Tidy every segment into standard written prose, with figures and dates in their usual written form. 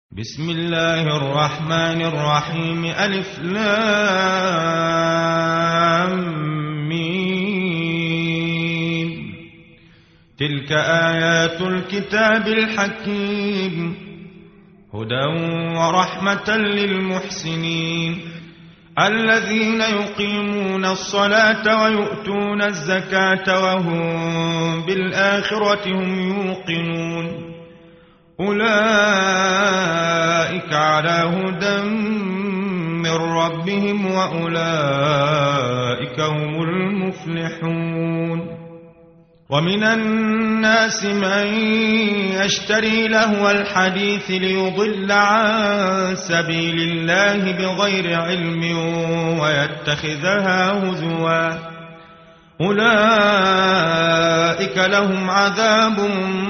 بسم الله الرحمن الرحيم. ألف لام ميم. تلك آيات الكتاب الحكيم هدى ورحمة للمحسنين الذين يقيمون الصلاة ويؤتون الزكاة وهم بالآخرة هم يوقنون أولئك على هدى من ربهم وأولئك هم المفلحون. ومن الناس من يشتري لهو الحديث ليضل عن سبيل الله بغير علم ويتخذها هزوا أولئك لهم عذاب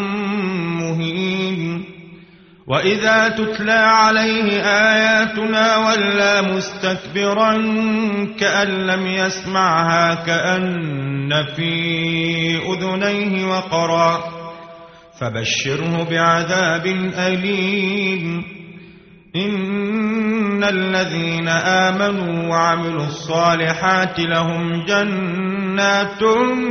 مهين. وإذا تتلى عليه آياتنا ولى مستكبرا كأن لم يسمعها كأن في أذنيه وقرا فبشره بعذاب أليم. إن الذين آمنوا وعملوا الصالحات لهم جنات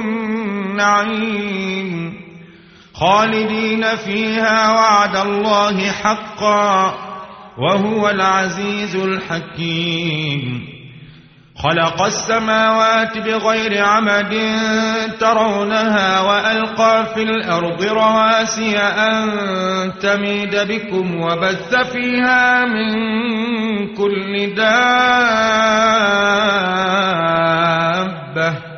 النعيم خالدين فيها وعد الله حقا وهو العزيز الحكيم. خلق السماوات بغير عمد ترونها وألقى في الأرض رواسي أن تميد بكم وبث فيها من كل دابة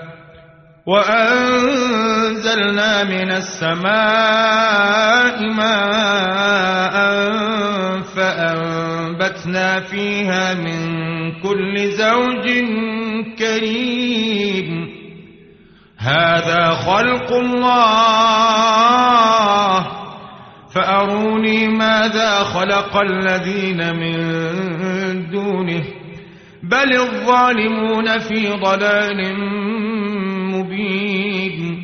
وأنزلنا من السماء ماء فأنبتنا فيها من كل زوج كريم. هذا خلق الله فأروني ماذا خلق الذين من دونه بل الظالمون في ضلال مبين.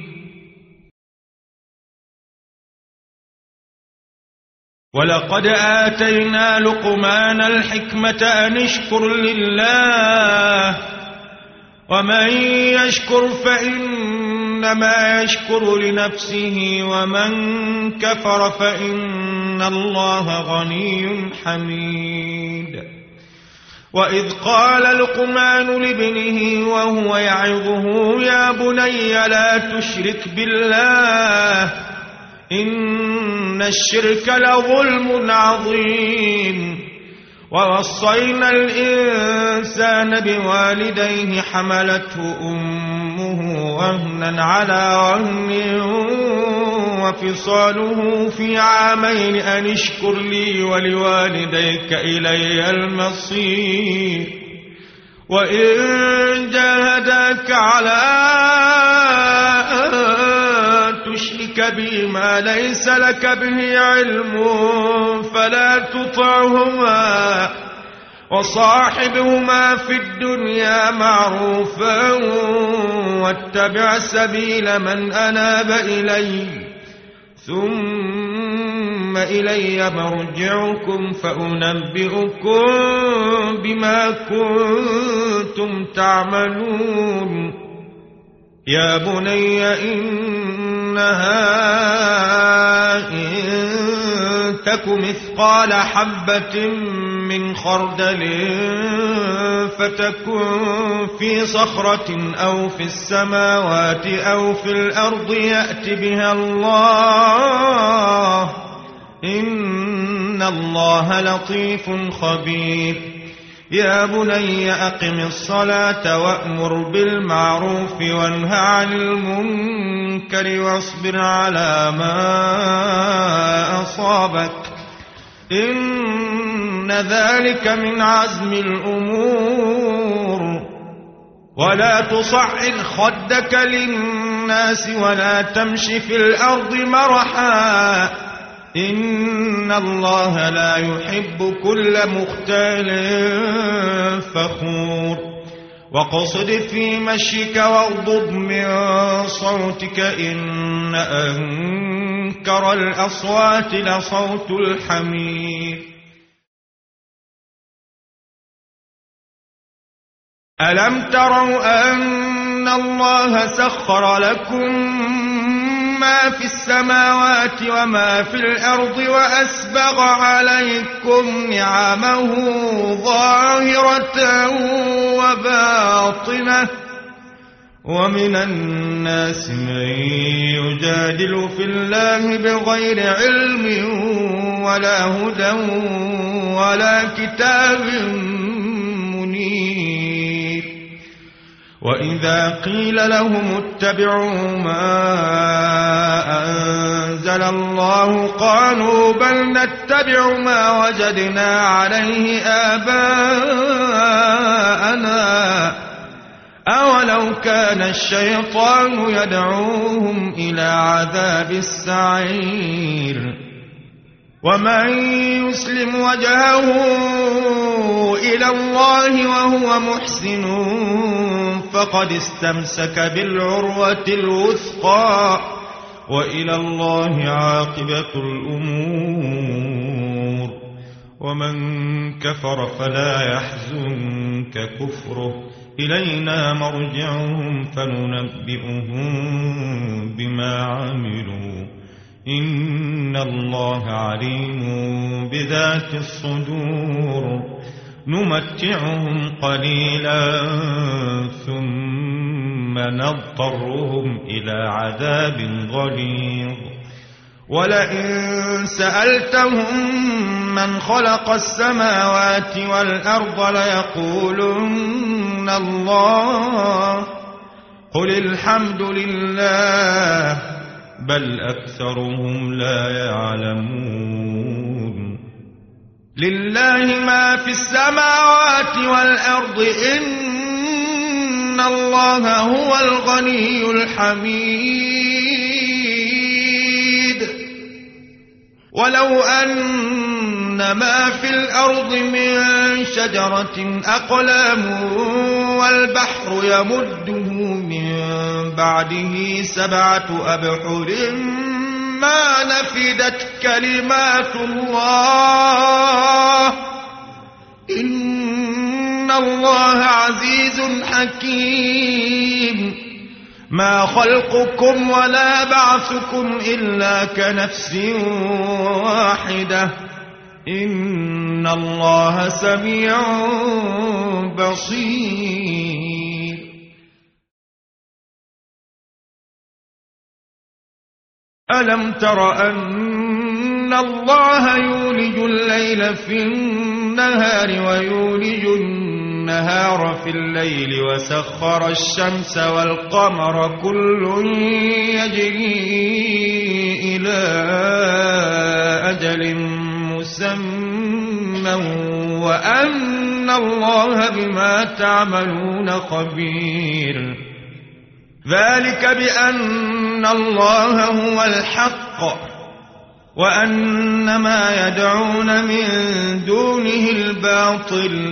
ولقد آتينا لقمان الحكمة أن اشكر لله ومن يشكر فإنما يشكر لنفسه ومن كفر فإن الله غني حميد. وإذ قال لقمان لابنه وهو يعظه يا بني لا تشرك بالله إن الشرك لظلم عظيم. ووصينا الإنسان بوالديه حملته أمه وهنا على وهن وفصاله في عامين أن اشكر لي ولوالديك إلي المصير. وإن جاهداك على أن تشرك بي ما ليس لك به علم فلا تطعهما وصاحبهما في الدنيا معروفا واتبع سبيل من أناب إلي ثم إلي مرجعكم فأنبئكم بما كنتم تعملون. يا بني إنها إن تك مثقال حبة من خردل فتكن في صخرة أو في السماوات أو في الأرض يأت بها الله إن الله لطيف خبير. يا بني أقم الصلاة وأمر بالمعروف وانه عن المنكر واصبر على ما أصابك إن ذلك من عزم الأمور. ولا تصعد خدك للناس ولا تمش في الأرض مرحا إن الله لا يحب كل مختال فخور. واقصد في مشيك واغضض من صوتك إن أنكر الأصوات لصوت الحمير ألم تروا أن الله سخر لكم ما في السماوات وما في الأرض وأسبغ عليكم نعمه ظاهرة وباطنة ومن الناس من يجادل في الله بغير علم ولا هدى ولا كتاب منير وإذا قيل لهم اتبعوا ما أنزل الله قالوا بل نتبع ما وجدنا عليه آباءنا أولو كان الشيطان يدعوهم إلى عذاب السعير ومن يسلم وجهه إلى الله وهو محسن فقد استمسك بالعروة الوثقى وإلى الله عاقبة الأمور ومن كفر فلا يحزنك كفره إلينا مرجعهم فننبئهم بما عملوا إن الله عليم بذات الصدور نمتعهم قليلا ثم نضطرهم إلى عذاب غليظ ولئن سألتهم من خلق السماوات والأرض ليقولن الله قل الحمد لله بل أكثرهم لا يعلمون لله ما في السماوات والأرض إن الله هو الغني الحميد ولو أن ما في الأرض من شجرة أقلام والبحر يمده من بعده 7 أبحر ما نفدت كلمات الله إن الله عزيز حكيم ما خلقكم ولا بعثكم إلا كنفس واحدة إن الله سميع بصير ألم تر أن الله يولج الليل في النهار ويولج النهار في الليل وسخر الشمس والقمر كل يجري إلى أجل مسمى وأن الله بما تعملون خبير ذلك بأن الله هو الحق وأن ما يدعون من دونه الباطل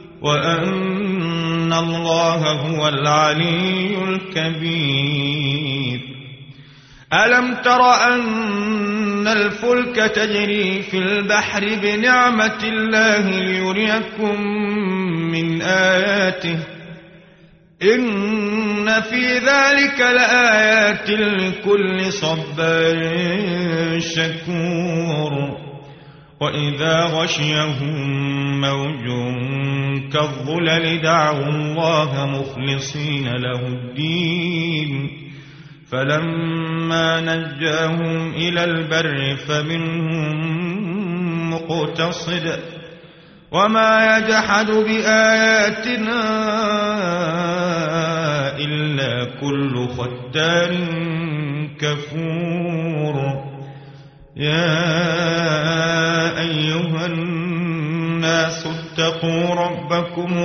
وأن الله هو العلي الكبير ألم تر أن الفلك تجري في البحر بنعمة الله ليريكم من آياته إن في ذلك لآيات لكل صبار شكور وإذا غشيهم موج كالظلل دعوا الله مخلصين له الدين فلما نجاهم إلى البر فمنهم مقتصد وما يجحد بآياتنا إلا كل ختار كفور يا أيها الناس اتقوا ربكم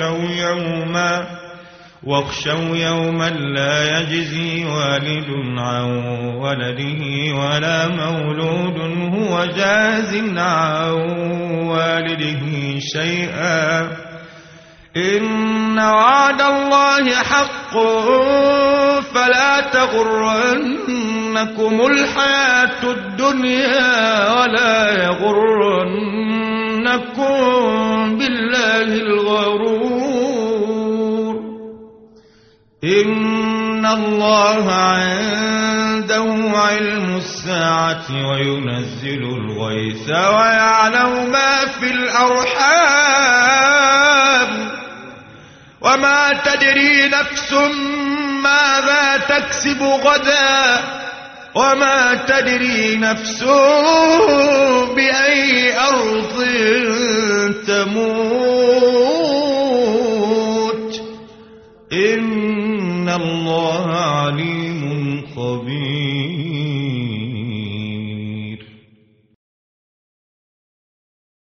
واخشوا يوما لا يجزي والد عن ولده ولا مولود هو جاز عن والده شيئا إن وعد الله حق فلا تغرنكم الحياة الدنيا ولا يغرنكم بالله الغرور إن الله عنده علم الساعة وينزل الغيث ويعلم ما في الأرحام وما تدري نفس ماذا تكسب غدا وما تدري نفس بأي أرض تموت إن الله